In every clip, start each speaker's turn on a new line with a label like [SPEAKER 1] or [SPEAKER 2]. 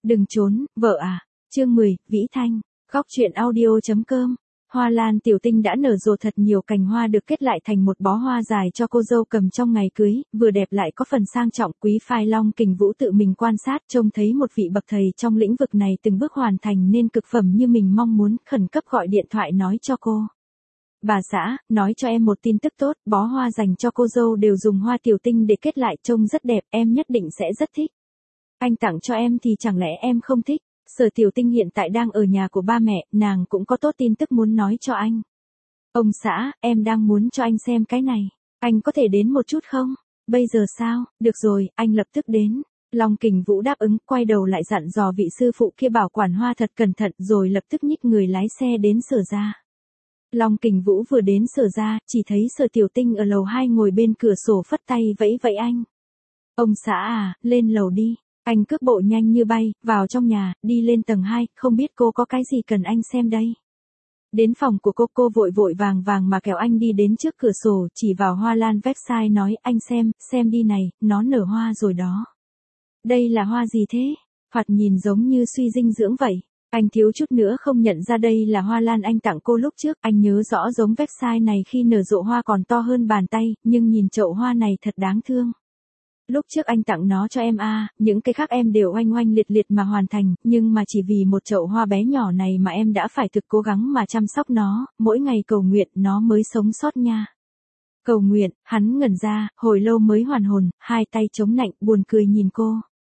[SPEAKER 1] Đừng trốn, vợ à. Chương 10, Vĩ Thanh. Góc truyện audio.com. Hoa lan tiểu tinh đã nở rộ thật nhiều cành hoa được kết lại thành một bó hoa dài cho cô dâu cầm trong ngày cưới, vừa đẹp lại có phần sang trọng. Quý phái Long Kình Vũ tự mình quan sát trông thấy một vị bậc thầy trong lĩnh vực này từng bước hoàn thành nên cực phẩm như mình mong muốn, khẩn cấp gọi điện thoại nói cho cô. Bà xã, nói cho em một tin tức tốt, bó hoa dành cho cô dâu đều dùng hoa tiểu tinh để kết lại, trông rất đẹp, em nhất định sẽ rất thích. Anh tặng cho em thì chẳng lẽ em không thích? Sở Tiểu Tinh hiện tại đang ở nhà của ba mẹ, nàng cũng có tốt tin tức muốn nói cho anh. Ông xã, em đang muốn cho anh xem cái này. Anh có thể đến một chút không? Bây giờ sao? Được rồi, anh lập tức đến. Long Kình Vũ đáp ứng, quay đầu lại dặn dò vị sư phụ kia bảo quản hoa thật cẩn thận, rồi lập tức nhích người lái xe đến Sở gia. Long Kình Vũ vừa đến Sở gia, chỉ thấy Sở Tiểu Tinh ở lầu 2 ngồi bên cửa sổ phất tay vẫy vẫy anh. Ông xã à, lên lầu đi. Anh cước bộ nhanh như bay, vào trong nhà, đi lên tầng 2, không biết cô có cái gì cần anh xem đây. Đến phòng của cô vội vội vàng vàng mà kéo anh đi đến trước cửa sổ, chỉ vào hoa lan website nói, anh xem đi này, nó nở hoa rồi đó. Đây là hoa gì thế? Thoạt nhìn giống như suy dinh dưỡng vậy. Anh thiếu chút nữa không nhận ra đây là hoa lan anh tặng cô lúc trước, anh nhớ rõ giống website này khi nở rộ hoa còn to hơn bàn tay, nhưng nhìn chậu hoa này thật đáng thương. Lúc trước anh tặng nó cho em những cái khác em đều oanh oanh liệt liệt mà hoàn thành, nhưng mà chỉ vì một chậu hoa bé nhỏ này mà em đã phải thực cố gắng mà chăm sóc nó, mỗi ngày cầu nguyện nó mới sống sót nha. Cầu nguyện, hắn ngẩn ra, hồi lâu mới hoàn hồn, hai tay chống nạnh, buồn cười nhìn cô.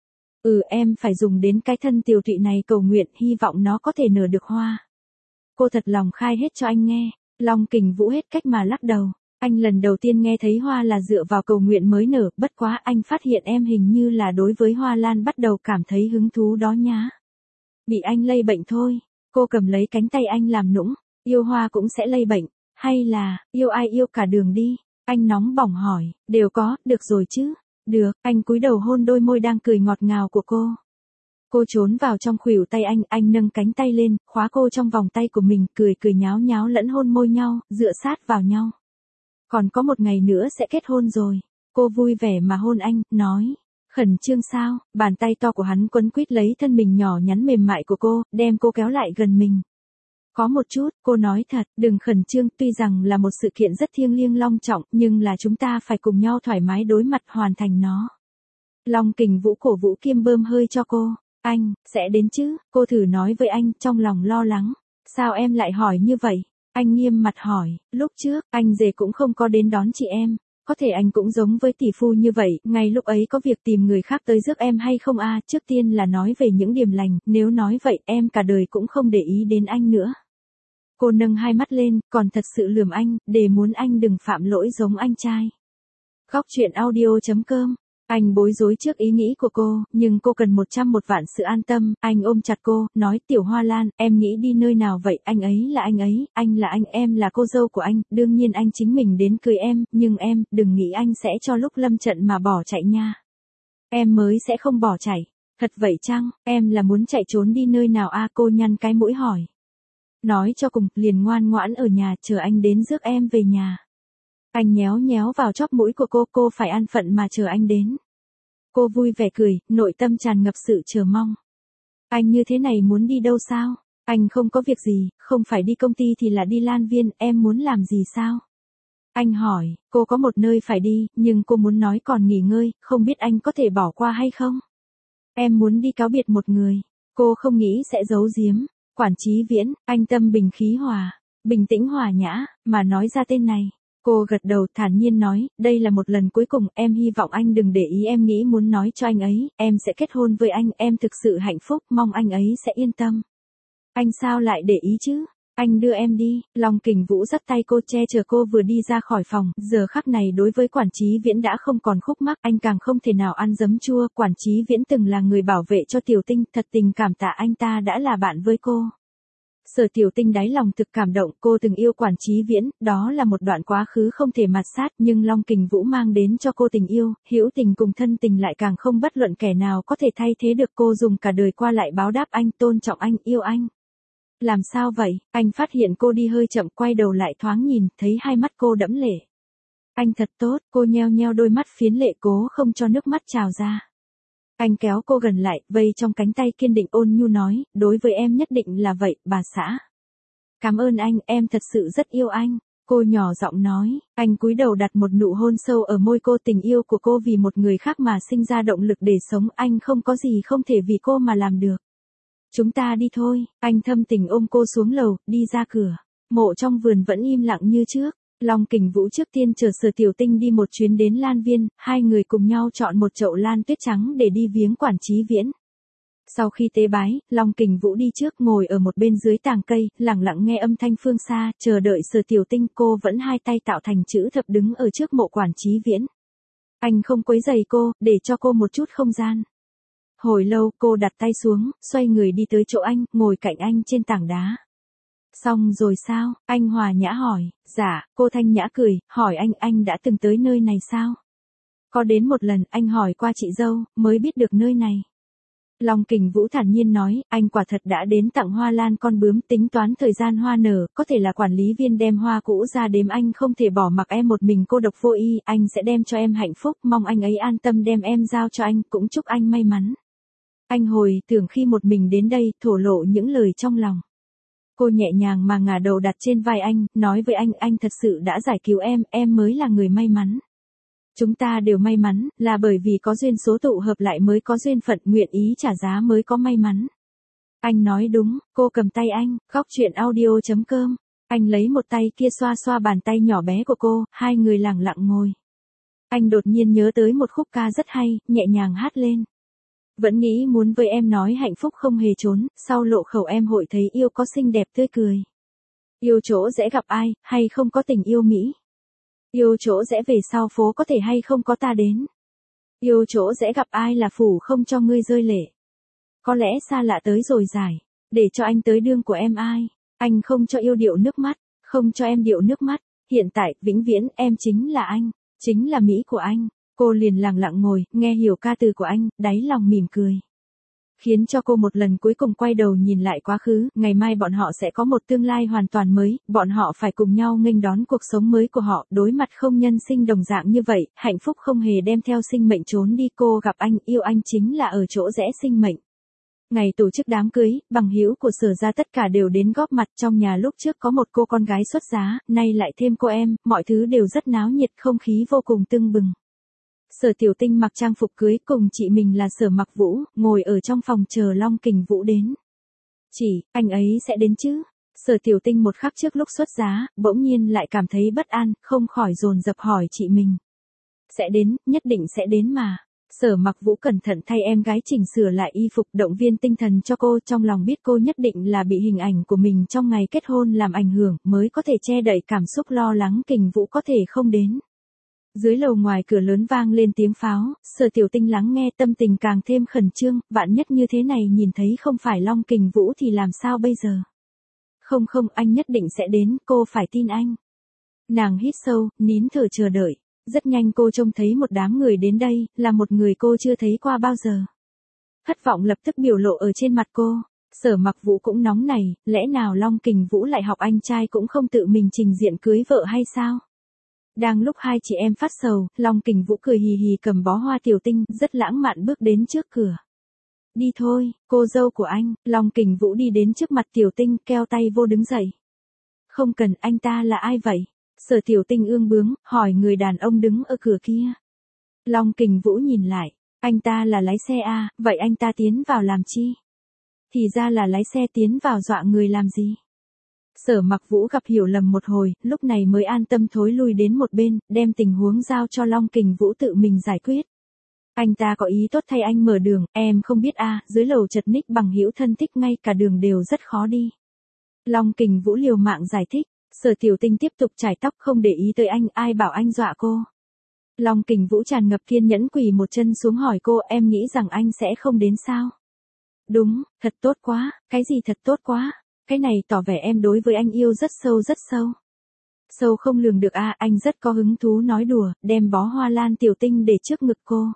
[SPEAKER 1] Em phải dùng đến cái thân tiều tụy này cầu nguyện, hy vọng nó có thể nở được hoa. Cô thật lòng khai hết cho anh nghe. Long Kình Vũ hết cách mà lắc đầu. Anh lần đầu tiên nghe thấy hoa là dựa vào cầu nguyện mới nở, bất quá anh phát hiện em hình như là đối với hoa lan bắt đầu cảm thấy hứng thú đó nhá. Bị anh lây bệnh thôi. Cô cầm lấy cánh tay anh làm nũng, yêu hoa cũng sẽ lây bệnh, hay là, yêu ai yêu cả đường đi. Anh nóng bỏng hỏi, đều có, được rồi chứ. Được, anh cúi đầu hôn đôi môi đang cười ngọt ngào của cô. Cô trốn vào trong khuỷu tay anh nâng cánh tay lên, khóa cô trong vòng tay của mình, cười nháo nháo lẫn hôn môi nhau, dựa sát vào nhau. Còn có một ngày nữa sẽ kết hôn rồi. Cô vui vẻ mà hôn anh, nói. Khẩn trương sao? Bàn tay to của hắn quấn quýt lấy thân mình nhỏ nhắn mềm mại của cô, đem cô kéo lại gần mình. Có một chút, cô nói thật, đừng khẩn trương, tuy rằng là một sự kiện rất thiêng liêng long trọng, nhưng là chúng ta phải cùng nhau thoải mái đối mặt hoàn thành nó. Long Kình Vũ cổ vũ kiêm bơm hơi cho cô. Anh, sẽ đến chứ? Cô thử nói với anh, trong lòng lo lắng. Sao em lại hỏi như vậy? Anh nghiêm mặt hỏi, lúc trước, anh rể cũng không có đến đón chị em. Có thể anh cũng giống với tỷ phu như vậy, ngay lúc ấy có việc tìm người khác tới rước em hay không trước tiên là nói về những điểm lành, nếu nói vậy em cả đời cũng không để ý đến anh nữa. Cô nâng hai mắt lên, còn thật sự lườm anh, để muốn anh đừng phạm lỗi giống anh trai. Góc truyện audio.com. Anh bối rối trước ý nghĩ của cô, nhưng cô cần 101 vạn sự an tâm, anh ôm chặt cô, nói tiểu Hoa Lan, em nghĩ đi nơi nào vậy, anh ấy là anh ấy, anh là anh, em là cô dâu của anh, đương nhiên anh chính mình đến cưới em, nhưng em, đừng nghĩ anh sẽ cho lúc lâm trận mà bỏ chạy nha. Em mới sẽ không bỏ chạy, thật vậy chăng, em là muốn chạy trốn đi nơi nào cô nhăn cái mũi hỏi. Nói cho cùng, liền ngoan ngoãn ở nhà chờ anh đến rước em về nhà. Anh nhéo nhéo vào chóp mũi của cô phải an phận mà chờ anh đến. Cô vui vẻ cười, nội tâm tràn ngập sự chờ mong. Anh như thế này muốn đi đâu sao? Anh không có việc gì, không phải đi công ty thì là đi Lan Viên, em muốn làm gì sao? Anh hỏi, cô có một nơi phải đi, nhưng cô muốn nói còn nghỉ ngơi, không biết anh có thể bỏ qua hay không? Em muốn đi cáo biệt một người, cô không nghĩ sẽ giấu giếm. Quản Chí Viễn, anh tâm bình khí hòa, bình tĩnh hòa nhã, mà nói ra tên này. Cô gật đầu thản nhiên nói, đây là một lần cuối cùng, em hy vọng anh đừng để ý, em nghĩ muốn nói cho anh ấy, em sẽ kết hôn với anh, em thực sự hạnh phúc, mong anh ấy sẽ yên tâm. Anh sao lại để ý chứ? Anh đưa em đi. Long Kình Vũ dắt tay cô che chở cô vừa đi ra khỏi phòng, giờ khắc này đối với Quản Chí Viễn đã không còn khúc mắc, anh càng không thể nào ăn giấm chua, Quản Chí Viễn từng là người bảo vệ cho Tiểu Tinh, thật tình cảm tạ anh ta đã là bạn với cô. Sở Tiểu Tinh đáy lòng thực cảm động, cô từng yêu Quản Chí Viễn, đó là một đoạn quá khứ không thể mạt sát, nhưng Long Kình Vũ mang đến cho cô tình yêu, hữu tình cùng thân tình lại càng không bất luận kẻ nào có thể thay thế được, cô dùng cả đời qua lại báo đáp anh, tôn trọng anh, yêu anh. Làm sao vậy? Anh phát hiện cô đi hơi chậm, quay đầu lại thoáng nhìn, thấy hai mắt cô đẫm lệ. Anh thật tốt, cô nheo nheo đôi mắt phiến lệ cố không cho nước mắt trào ra. Anh kéo cô gần lại, vây trong cánh tay kiên định ôn nhu nói, đối với em nhất định là vậy, bà xã. Cảm ơn anh, em thật sự rất yêu anh. Cô nhỏ giọng nói, anh cúi đầu đặt một nụ hôn sâu ở môi cô, tình yêu của cô vì một người khác mà sinh ra động lực để sống, anh không có gì không thể vì cô mà làm được. Chúng ta đi thôi, anh thâm tình ôm cô xuống lầu, đi ra cửa. Mộ trong vườn vẫn im lặng như trước. Long Kình Vũ trước tiên chờ Sở Tiểu Tinh đi một chuyến đến Lan Viên, hai người cùng nhau chọn một chậu lan tuyết trắng để đi viếng Quản Chí Viễn. Sau khi tế bái, Long Kình Vũ đi trước ngồi ở một bên dưới tàng cây, lặng lặng nghe âm thanh phương xa, chờ đợi Sở Tiểu Tinh. Cô vẫn hai tay tạo thành chữ thập đứng ở trước mộ Quản Chí Viễn. Anh không quấy rầy cô, để cho cô một chút không gian. Hồi lâu cô đặt tay xuống, xoay người đi tới chỗ anh, ngồi cạnh anh trên tảng đá. Xong rồi sao? Anh hòa nhã hỏi. Dạ, cô thanh nhã cười, hỏi anh đã từng tới nơi này sao? Có đến một lần, anh hỏi qua chị dâu, mới biết được nơi này. Long Kình Vũ thản nhiên nói, anh quả thật đã đến tặng hoa lan con bướm, tính toán thời gian hoa nở, có thể là quản lý viên đem hoa cũ ra đếm, anh không thể bỏ mặc em một mình cô độc vô y, anh sẽ đem cho em hạnh phúc, mong anh ấy an tâm đem em giao cho anh, cũng chúc anh may mắn. Anh hồi tưởng khi một mình đến đây, thổ lộ những lời trong lòng. Cô nhẹ nhàng mà ngả đầu đặt trên vai anh, nói với anh thật sự đã giải cứu em mới là người may mắn. Chúng ta đều may mắn, là bởi vì có duyên số tụ hợp lại mới có duyên phận, nguyện ý trả giá mới có may mắn. Anh nói đúng, cô cầm tay anh, góc chuyện audio.com. Anh lấy một tay kia xoa xoa bàn tay nhỏ bé của cô, hai người lặng lặng ngồi. Anh đột nhiên nhớ tới một khúc ca rất hay, nhẹ nhàng hát lên. Vẫn nghĩ muốn với em nói hạnh phúc không hề trốn, sau lộ khẩu em hội thấy yêu có xinh đẹp tươi cười. Yêu chỗ dễ gặp ai, hay không có tình yêu Mỹ. Yêu chỗ rẽ về sau phố có thể hay không có ta đến. Yêu chỗ rẽ gặp ai là phủ không cho ngươi rơi lệ. Có lẽ xa lạ tới rồi giải. Để cho anh tới đương của em ai. Anh không cho yêu điệu nước mắt. Không cho em điệu nước mắt. Hiện tại, vĩnh viễn, em chính là anh. Chính là Mỹ của anh. Cô liền lặng lặng ngồi, nghe hiểu ca từ của anh, đáy lòng mỉm cười. Khiến cho cô một lần cuối cùng quay đầu nhìn lại quá khứ, ngày mai bọn họ sẽ có một tương lai hoàn toàn mới, bọn họ phải cùng nhau nghênh đón cuộc sống mới của họ, đối mặt không nhân sinh đồng dạng như vậy, hạnh phúc không hề đem theo sinh mệnh trốn đi. Cô gặp anh, yêu anh chính là ở chỗ rẽ sinh mệnh. Ngày tổ chức đám cưới, bằng hữu của Sở gia tất cả đều đến góp mặt, trong nhà lúc trước có một cô con gái xuất giá, nay lại thêm cô em, mọi thứ đều rất náo nhiệt, không khí vô cùng tưng bừng. Sở Tiểu Tinh mặc trang phục cưới cùng chị mình là Sở Mặc Vũ, ngồi ở trong phòng chờ Long Kình Vũ đến. Chị, anh ấy sẽ đến chứ? Sở Tiểu Tinh một khắc trước lúc xuất giá, bỗng nhiên lại cảm thấy bất an, không khỏi dồn dập hỏi chị mình. Sẽ đến, nhất định sẽ đến mà. Sở Mặc Vũ cẩn thận thay em gái chỉnh sửa lại y phục, động viên tinh thần cho cô, trong lòng biết cô nhất định là bị hình ảnh của mình trong ngày kết hôn làm ảnh hưởng, mới có thể che đậy cảm xúc lo lắng Kình Vũ có thể không đến. Dưới lầu ngoài cửa lớn vang lên tiếng pháo, Sở Tiểu Tinh lắng nghe, tâm tình càng thêm khẩn trương, vạn nhất như thế này nhìn thấy không phải Long Kình Vũ thì làm sao bây giờ? Không, anh nhất định sẽ đến, cô phải tin anh. Nàng hít sâu, nín thở chờ đợi. Rất nhanh cô trông thấy một đám người đến đây, là một người cô chưa thấy qua bao giờ. Thất vọng lập tức biểu lộ ở trên mặt cô. Sở Mặc Vũ cũng nóng nảy, lẽ nào Long Kình Vũ lại học anh trai cũng không tự mình trình diện cưới vợ hay sao? Đang lúc hai chị em phát sầu, Long Kình Vũ cười hì hì cầm bó hoa Tiểu Tinh, rất lãng mạn bước đến trước cửa. Đi thôi, cô dâu của anh. Long Kình Vũ đi đến trước mặt Tiểu Tinh, keo tay vô đứng dậy. Không cần, anh ta là ai vậy? Sở Tiểu Tinh ương bướng, hỏi người đàn ông đứng ở cửa kia. Long Kình Vũ nhìn lại, anh ta là lái xe à, vậy anh ta tiến vào làm chi? Thì ra là lái xe tiến vào dọa người làm gì? Sở Mặc Vũ gặp hiểu lầm một hồi, lúc này mới an tâm thối lui đến một bên, đem tình huống giao cho Long Kình Vũ tự mình giải quyết. Anh ta có ý tốt thay anh mở đường, em không biết à, dưới lầu chật ních bằng hữu thân thích ngay cả đường đều rất khó đi. Long Kình Vũ liều mạng giải thích, Sở Tiểu Tinh tiếp tục chải tóc không để ý tới anh, ai bảo anh dọa cô. Long Kình Vũ tràn ngập kiên nhẫn quỳ một chân xuống hỏi cô, em nghĩ rằng anh sẽ không đến sao? Đúng, thật tốt quá, cái gì thật tốt quá? Cái này tỏ vẻ em đối với anh yêu rất sâu rất sâu. Sâu không lường được à, anh rất có hứng thú nói đùa, đem bó hoa lan Tiểu Tinh để trước ngực cô.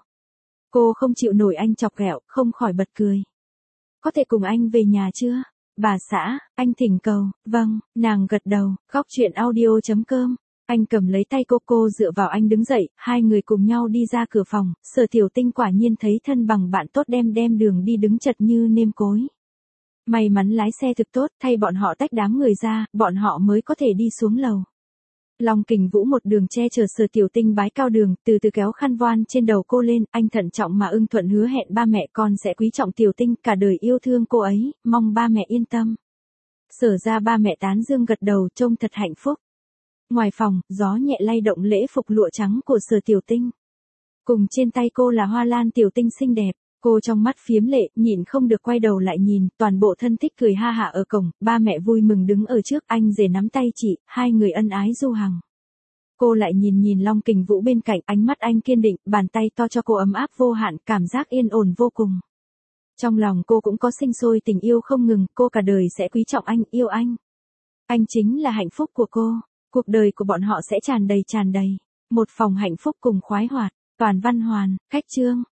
[SPEAKER 1] Cô không chịu nổi anh chọc ghẹo, không khỏi bật cười. Có thể cùng anh về nhà chưa? Bà xã, anh thỉnh cầu, vâng, nàng gật đầu, góc chuyện audio.com Anh cầm lấy tay cô dựa vào anh đứng dậy, hai người cùng nhau đi ra cửa phòng, Sở Tiểu Tinh quả nhiên thấy thân bằng bạn tốt đem đường đi đứng chật như nêm cối. May mắn lái xe thực tốt, thay bọn họ tách đám người ra, bọn họ mới có thể đi xuống lầu. Long Kình Vũ một đường che chở Sở Tiểu Tinh bái cao đường, từ từ kéo khăn voan trên đầu cô lên, anh thận trọng mà ưng thuận hứa hẹn ba mẹ con sẽ quý trọng Tiểu Tinh, cả đời yêu thương cô ấy, mong ba mẹ yên tâm. Sở ra ba mẹ tán dương gật đầu, trông thật hạnh phúc. Ngoài phòng, gió nhẹ lay động lễ phục lụa trắng của Sở Tiểu Tinh. Cùng trên tay cô là hoa lan Tiểu Tinh xinh đẹp. Cô trong mắt phiếm lệ, nhịn không được quay đầu lại nhìn, toàn bộ thân thích cười ha hả ở cổng, ba mẹ vui mừng đứng ở trước, anh rể nắm tay chị, hai người ân ái du hằng. Cô lại nhìn Long Kình Vũ bên cạnh, ánh mắt anh kiên định, bàn tay to cho cô ấm áp vô hạn, cảm giác yên ổn vô cùng. Trong lòng cô cũng có sinh sôi tình yêu không ngừng, cô cả đời sẽ quý trọng anh, yêu anh. Anh chính là hạnh phúc của cô, cuộc đời của bọn họ sẽ tràn đầy. Một phòng hạnh phúc cùng khoái hoạt, Toàn Văn Hoàn, Khách Chương.